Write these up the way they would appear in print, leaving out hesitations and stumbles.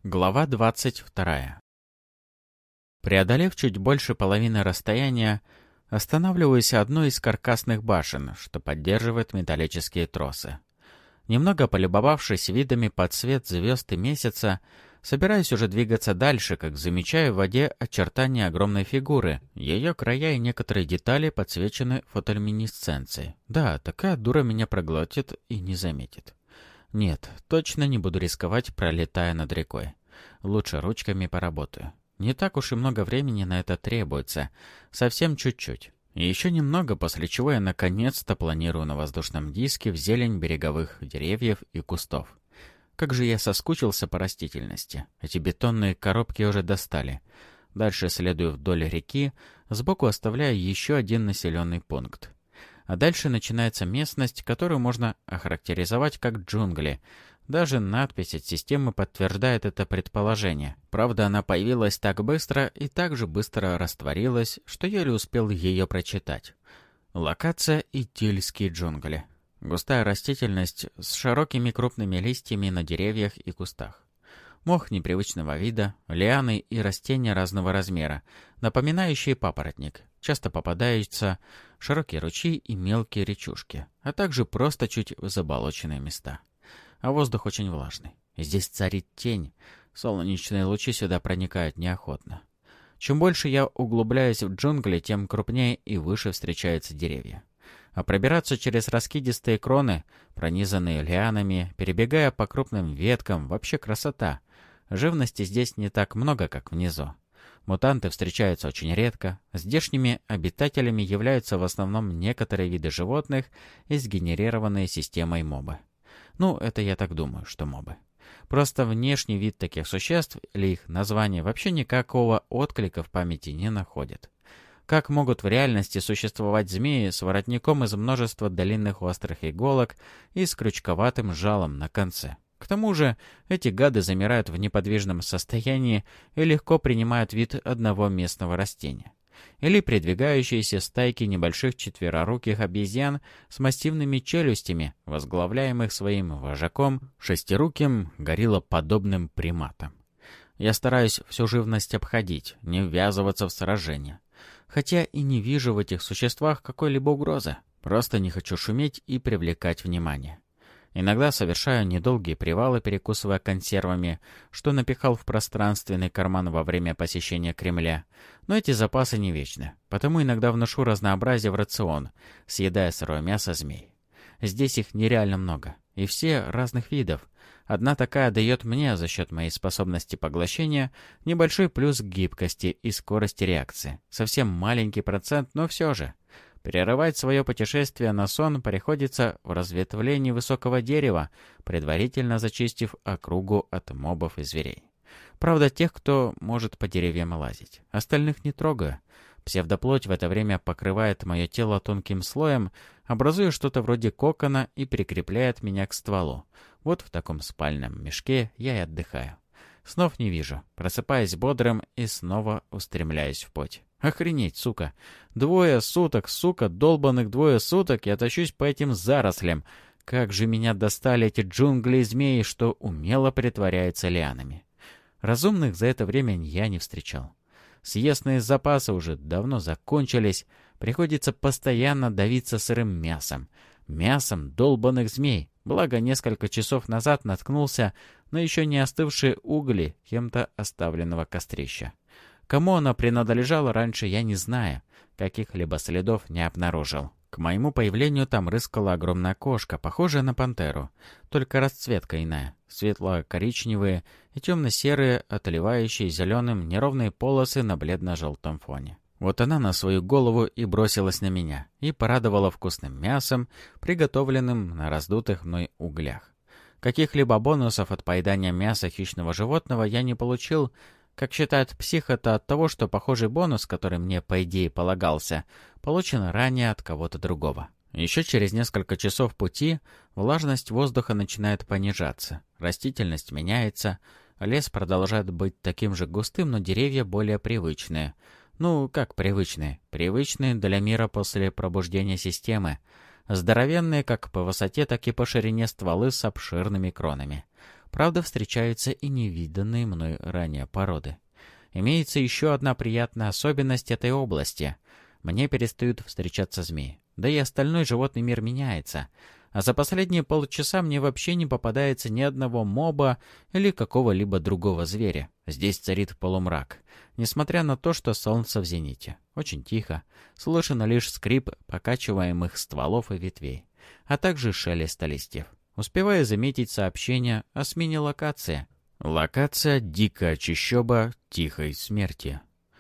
Глава 22. Преодолев чуть больше половины расстояния, останавливаюсь у одной из каркасных башен, что поддерживает металлические тросы. Немного полюбовавшись видами под свет звезд и месяца, собираюсь уже двигаться дальше, как замечаю в воде очертания огромной фигуры. Ее края и некоторые детали подсвечены фотолюминесценцией. Да, такая дура меня проглотит и не заметит. Нет, точно не буду рисковать, пролетая над рекой. Лучше ручками поработаю. Не так уж и много времени на это требуется. Совсем чуть-чуть. И еще немного, после чего я наконец-то планирую на воздушном диске в зелень береговых деревьев и кустов. Как же я соскучился по растительности. Эти бетонные коробки уже достали. Дальше следую вдоль реки, сбоку оставляя еще один населенный пункт. А дальше начинается местность, которую можно охарактеризовать как джунгли. Даже надпись от системы подтверждает это предположение. Правда, она появилась так быстро и так же быстро растворилась, что еле успел ее прочитать. Локация Итильские джунгли. Густая растительность с широкими крупными листьями на деревьях и кустах. Мох непривычного вида, лианы и растения разного размера, напоминающие папоротник. Часто попадаются широкие ручьи и мелкие речушки, а также просто чуть заболоченные места. А воздух очень влажный. Здесь царит тень, солнечные лучи сюда проникают неохотно. Чем больше я углубляюсь в джунгли, тем крупнее и выше встречаются деревья. А пробираться через раскидистые кроны, пронизанные лианами, перебегая по крупным веткам, вообще красота. Живности здесь не так много, как внизу. Мутанты встречаются очень редко. Здешними обитателями являются в основном некоторые виды животных и сгенерированные системой мобы. Ну, это я так думаю, что мобы. Просто внешний вид таких существ или их название вообще никакого отклика в памяти не находит. Как могут в реальности существовать змеи с воротником из множества длинных острых иголок и с крючковатым жалом на конце? К тому же эти гады замирают в неподвижном состоянии и легко принимают вид одного местного растения. Или передвигающиеся стайки небольших четвероруких обезьян с массивными челюстями, возглавляемых своим вожаком, шестируким гориллоподобным приматом. Я стараюсь всю живность обходить, не ввязываться в сражения. Хотя и не вижу в этих существах какой-либо угрозы. Просто не хочу шуметь и привлекать внимание. Иногда совершаю недолгие привалы, перекусывая консервами, что напихал в пространственный карман во время посещения Кремля. Но эти запасы не вечны, потому иногда вношу разнообразие в рацион, съедая сырое мясо змей. Здесь их нереально много, и все разных видов. Одна такая дает мне, за счет моей способности поглощения, небольшой плюс к гибкости и скорости реакции. Совсем маленький процент, но все же. Прерывать свое путешествие на сон приходится в разветвлении высокого дерева, предварительно зачистив округу от мобов и зверей. Правда, тех, кто может по деревьям лазить. Остальных не трогаю. Псевдоплоть в это время покрывает мое тело тонким слоем, образуя что-то вроде кокона и прикрепляет меня к стволу. Вот в таком спальном мешке я и отдыхаю. Снов не вижу, просыпаясь бодрым и снова устремляюсь в путь. Охренеть, сука. 2 суток, сука, долбаных 2 суток я тащусь по этим зарослям. Как же меня достали эти джунгли и змеи, что умело притворяются лианами. Разумных за это время я не встречал. Съестные запасы уже давно закончились. Приходится постоянно давиться сырым мясом. Мясом долбаных змей. Благо, несколько часов назад наткнулся на еще не остывшие угли кем-то оставленного кострища. Кому оно принадлежало раньше, я не знаю. Каких-либо следов не обнаружил. К моему появлению там рыскала огромная кошка, похожая на пантеру. Только расцветка иная. Светло-коричневые и темно-серые, отливающие зеленым неровные полосы на бледно-желтом фоне. Вот она на свою голову и бросилась на меня, и порадовала вкусным мясом, приготовленным на раздутых мной углях. Каких-либо бонусов от поедания мяса хищного животного я не получил. Как считает псих, это от того, что похожий бонус, который мне, по идее, полагался, получен ранее от кого-то другого. Еще через несколько часов пути влажность воздуха начинает понижаться, растительность меняется, лес продолжает быть таким же густым, но деревья более привычные. Ну, как привычные? Привычные для мира после пробуждения системы. Здоровенные как по высоте, так и по ширине стволы с обширными кронами. Правда, встречаются и невиданные мной ранее породы. Имеется еще одна приятная особенность этой области. Мне перестают встречаться змеи. Да и остальной животный мир меняется. А за последние полчаса мне вообще не попадается ни одного моба или какого-либо другого зверя. Здесь царит полумрак, несмотря на то, что солнце в зените. Очень тихо. Слышно лишь скрип покачиваемых стволов и ветвей, а также шелест листьев. Успеваю заметить сообщение о смене локации. Локация «Дикая чащоба тихой смерти».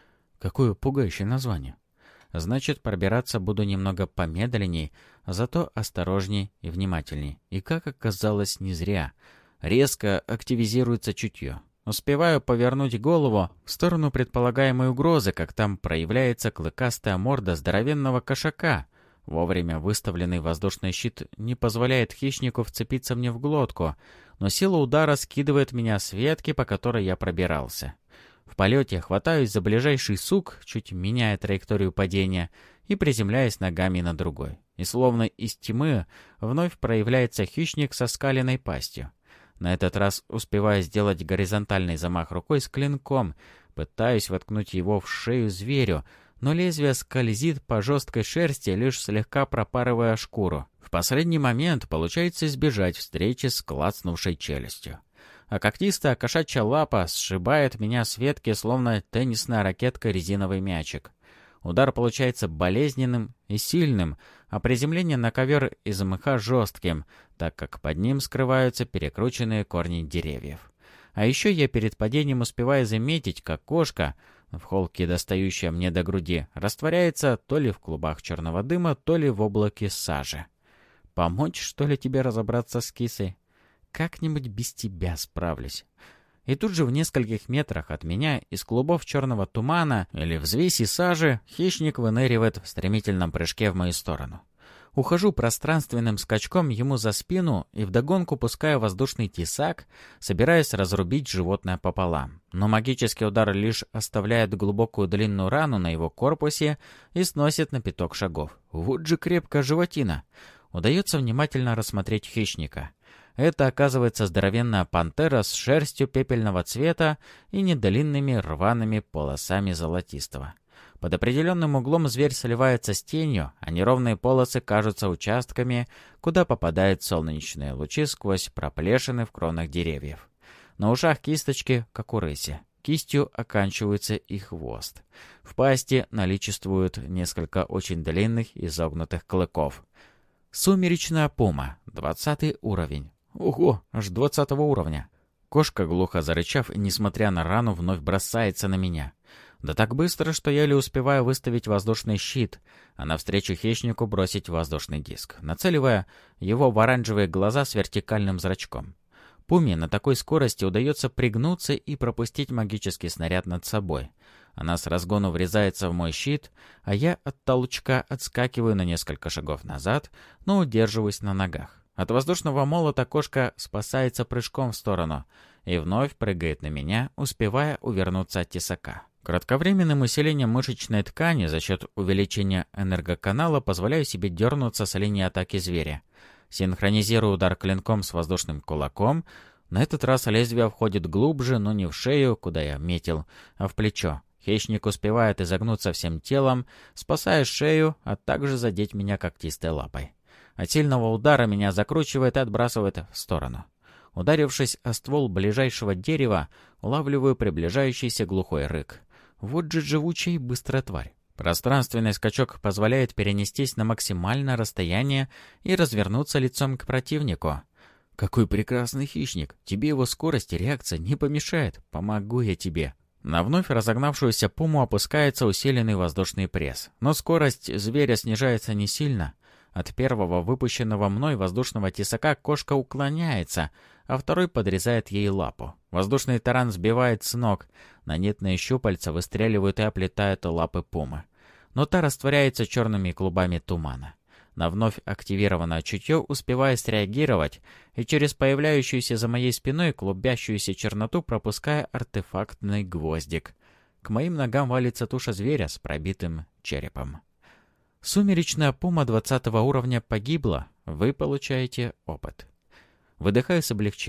Какое пугающее название. Значит, пробираться буду немного помедленней, зато осторожней и внимательней. И, как оказалось, не зря. Резко активизируется чутье. Успеваю повернуть голову в сторону предполагаемой угрозы, как там проявляется клыкастая морда здоровенного кошака. Вовремя выставленный воздушный щит не позволяет хищнику вцепиться мне в глотку, но сила удара скидывает меня с ветки, по которой я пробирался. В полете хватаюсь за ближайший сук, чуть меняя траекторию падения, и приземляясь ногами на другой. И словно из тьмы вновь проявляется хищник со скаленной пастью. На этот раз успеваю сделать горизонтальный замах рукой с клинком, пытаюсь воткнуть его в шею зверю, но лезвие скользит по жесткой шерсти, лишь слегка пропарывая шкуру. В последний момент получается избежать встречи с клацнувшей челюстью. А когтистая кошачья лапа сшибает меня с ветки, словно теннисная ракетка резиновый мячик. Удар получается болезненным и сильным, а приземление на ковер из мха жестким, так как под ним скрываются перекрученные корни деревьев. А еще я перед падением успеваю заметить, как кошка, в холке достающая мне до груди, растворяется то ли в клубах черного дыма, то ли в облаке сажи. Помочь, что ли, тебе разобраться с кисой? Как-нибудь без тебя справлюсь. И тут же в нескольких метрах от меня из клубов черного тумана или взвеси сажи хищник выныривает в стремительном прыжке в мою сторону. Ухожу пространственным скачком ему за спину и вдогонку пускаю воздушный тесак, собираясь разрубить животное пополам. Но магический удар лишь оставляет глубокую длинную рану на его корпусе и сносит на 5 шагов. Вот же крепкая животина. Удается внимательно рассмотреть хищника. Это, оказывается, здоровенная пантера с шерстью пепельного цвета и недлинными рваными полосами золотистого. Под определенным углом зверь сливается с тенью, а неровные полосы кажутся участками, куда попадают солнечные лучи сквозь проплешины в кронах деревьев. На ушах кисточки, как у рыси. Кистью оканчивается и хвост. В пасти наличествуют несколько очень длинных изогнутых клыков. Сумеречная пума, 20 уровень. Ого, аж 20 уровня. Кошка, глухо зарычав, несмотря на рану, вновь бросается на меня. Да так быстро, что еле успеваю выставить воздушный щит, а навстречу хищнику бросить воздушный диск, нацеливая его в оранжевые глаза с вертикальным зрачком. Пуме на такой скорости удается пригнуться и пропустить магический снаряд над собой. Она с разгону врезается в мой щит, а я от толчка отскакиваю на несколько шагов назад, но удерживаюсь на ногах. От воздушного молота кошка спасается прыжком в сторону и вновь прыгает на меня, успевая увернуться от тесака. Кратковременным усилением мышечной ткани за счет увеличения энергоканала позволяю себе дернуться с линии атаки зверя. Синхронизирую удар клинком с воздушным кулаком. На этот раз лезвие входит глубже, но не в шею, куда я метил, а в плечо. Хищник успевает изогнуться всем телом, спасая шею, а также задеть меня когтистой лапой. От сильного удара меня закручивает и отбрасывает в сторону. Ударившись о ствол ближайшего дерева, улавливаю приближающийся глухой рык. Вот же живучая и быстрая тварь. Пространственный скачок позволяет перенестись на максимальное расстояние и развернуться лицом к противнику. Какой прекрасный хищник! Тебе его скорость и реакция не помешает. Помогу я тебе. На вновь разогнавшуюся пуму опускается усиленный воздушный пресс. Но скорость зверя снижается не сильно. От первого выпущенного мной воздушного тесака кошка уклоняется, а второй подрезает ей лапу. Воздушный таран сбивает с ног. Нанитные щупальца выстреливают и оплетают лапы пумы. Но та растворяется черными клубами тумана. На вновь активированное чутье успеваю среагировать и через появляющуюся за моей спиной клубящуюся черноту пропуская артефактный гвоздик. К моим ногам валится туша зверя с пробитым черепом. Сумеречная пума 20 уровня погибла. Вы получаете опыт. Выдыхаю с облегчением.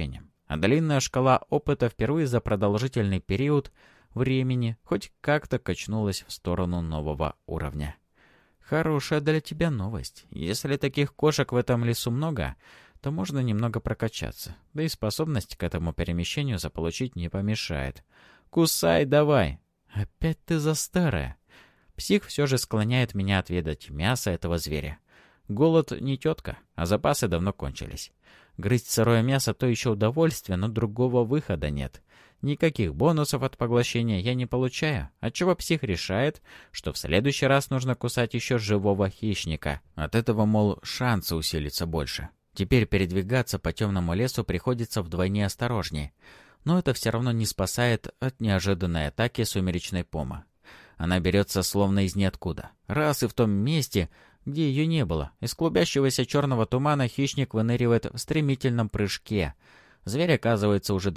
а длинная шкала опыта впервые за продолжительный период времени хоть как-то качнулась в сторону нового уровня. Хорошая для тебя новость. Если таких кошек в этом лесу много, то можно немного прокачаться. Да и способность к этому перемещению заполучить не помешает. Кусай давай! Опять ты за старое. Псих все же склоняет меня отведать мясо этого зверя. Голод не тетка, а запасы давно кончились. Грызть сырое мясо — то еще удовольствие, но другого выхода нет. Никаких бонусов от поглощения я не получаю, отчего псих решает, что в следующий раз нужно кусать еще живого хищника. От этого, мол, шансы усилиться больше. Теперь передвигаться по темному лесу приходится вдвойне осторожнее. Но это все равно не спасает от неожиданной атаки сумеречной помы. Она берется словно из ниоткуда. Раз и в том месте, где ее не было. Из клубящегося черного тумана хищник выныривает в стремительном прыжке. Зверь оказывается уже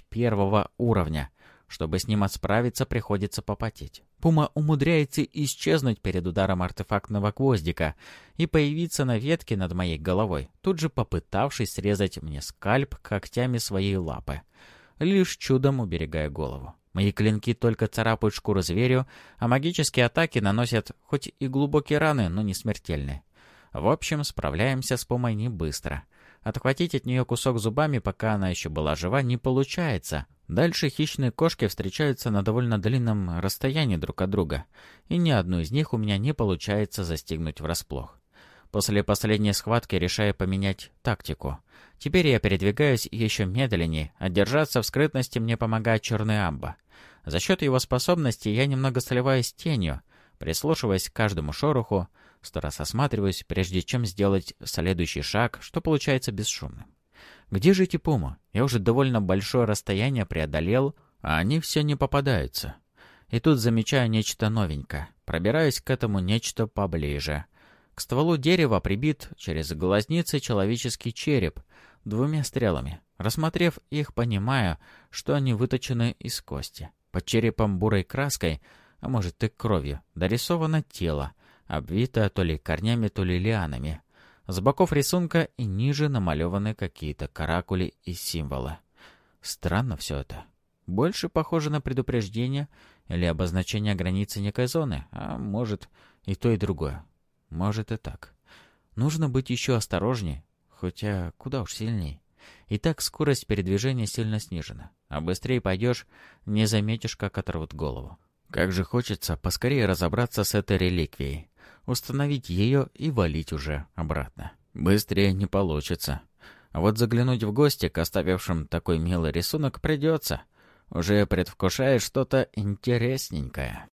21 уровня. Чтобы с ним справиться, приходится попотеть. Пума умудряется исчезнуть перед ударом артефактного гвоздика и появиться на ветке над моей головой, тут же попытавшись срезать мне скальп когтями своей лапы, лишь чудом уберегая голову. Мои клинки только царапают шкуру зверю, а магические атаки наносят хоть и глубокие раны, но не смертельные. В общем, справляемся с Пумой не быстро. Отхватить от нее кусок зубами, пока она еще была жива, не получается. Дальше хищные кошки встречаются на довольно длинном расстоянии друг от друга, и ни одну из них у меня не получается застигнуть врасплох. После последней схватки решаю поменять тактику. Теперь я передвигаюсь еще медленнее, а держаться в скрытности мне помогает черный амба. За счет его способностей я немного сливаюсь тенью, прислушиваясь к каждому шороху, 100 раз осматриваюсь, прежде чем сделать следующий шаг, что получается бесшумным. Где же эти пумы? Я уже довольно большое расстояние преодолел, а они все не попадаются. И тут замечаю нечто новенькое. Пробираюсь к этому нечто поближе. К стволу дерева прибит через глазницы человеческий череп 2 стрелами. Рассмотрев их, понимаю, что они выточены из кости. Под черепом бурой краской, а может и кровью, дорисовано тело, обвитое то ли корнями, то ли лианами. С боков рисунка и ниже намалеваны какие-то каракули и символы. Странно все это. Больше похоже на предупреждение или обозначение границы некой зоны, а может и то, и другое. Может и так. Нужно быть еще осторожнее, хотя куда уж сильней. И так скорость передвижения сильно снижена. А быстрее пойдешь, не заметишь, как оторвут голову. Как же хочется поскорее разобраться с этой реликвией. Установить ее и валить уже обратно. Быстрее не получится. А вот заглянуть в гости к оставившим такой милый рисунок придется. Уже предвкушаешь что-то интересненькое.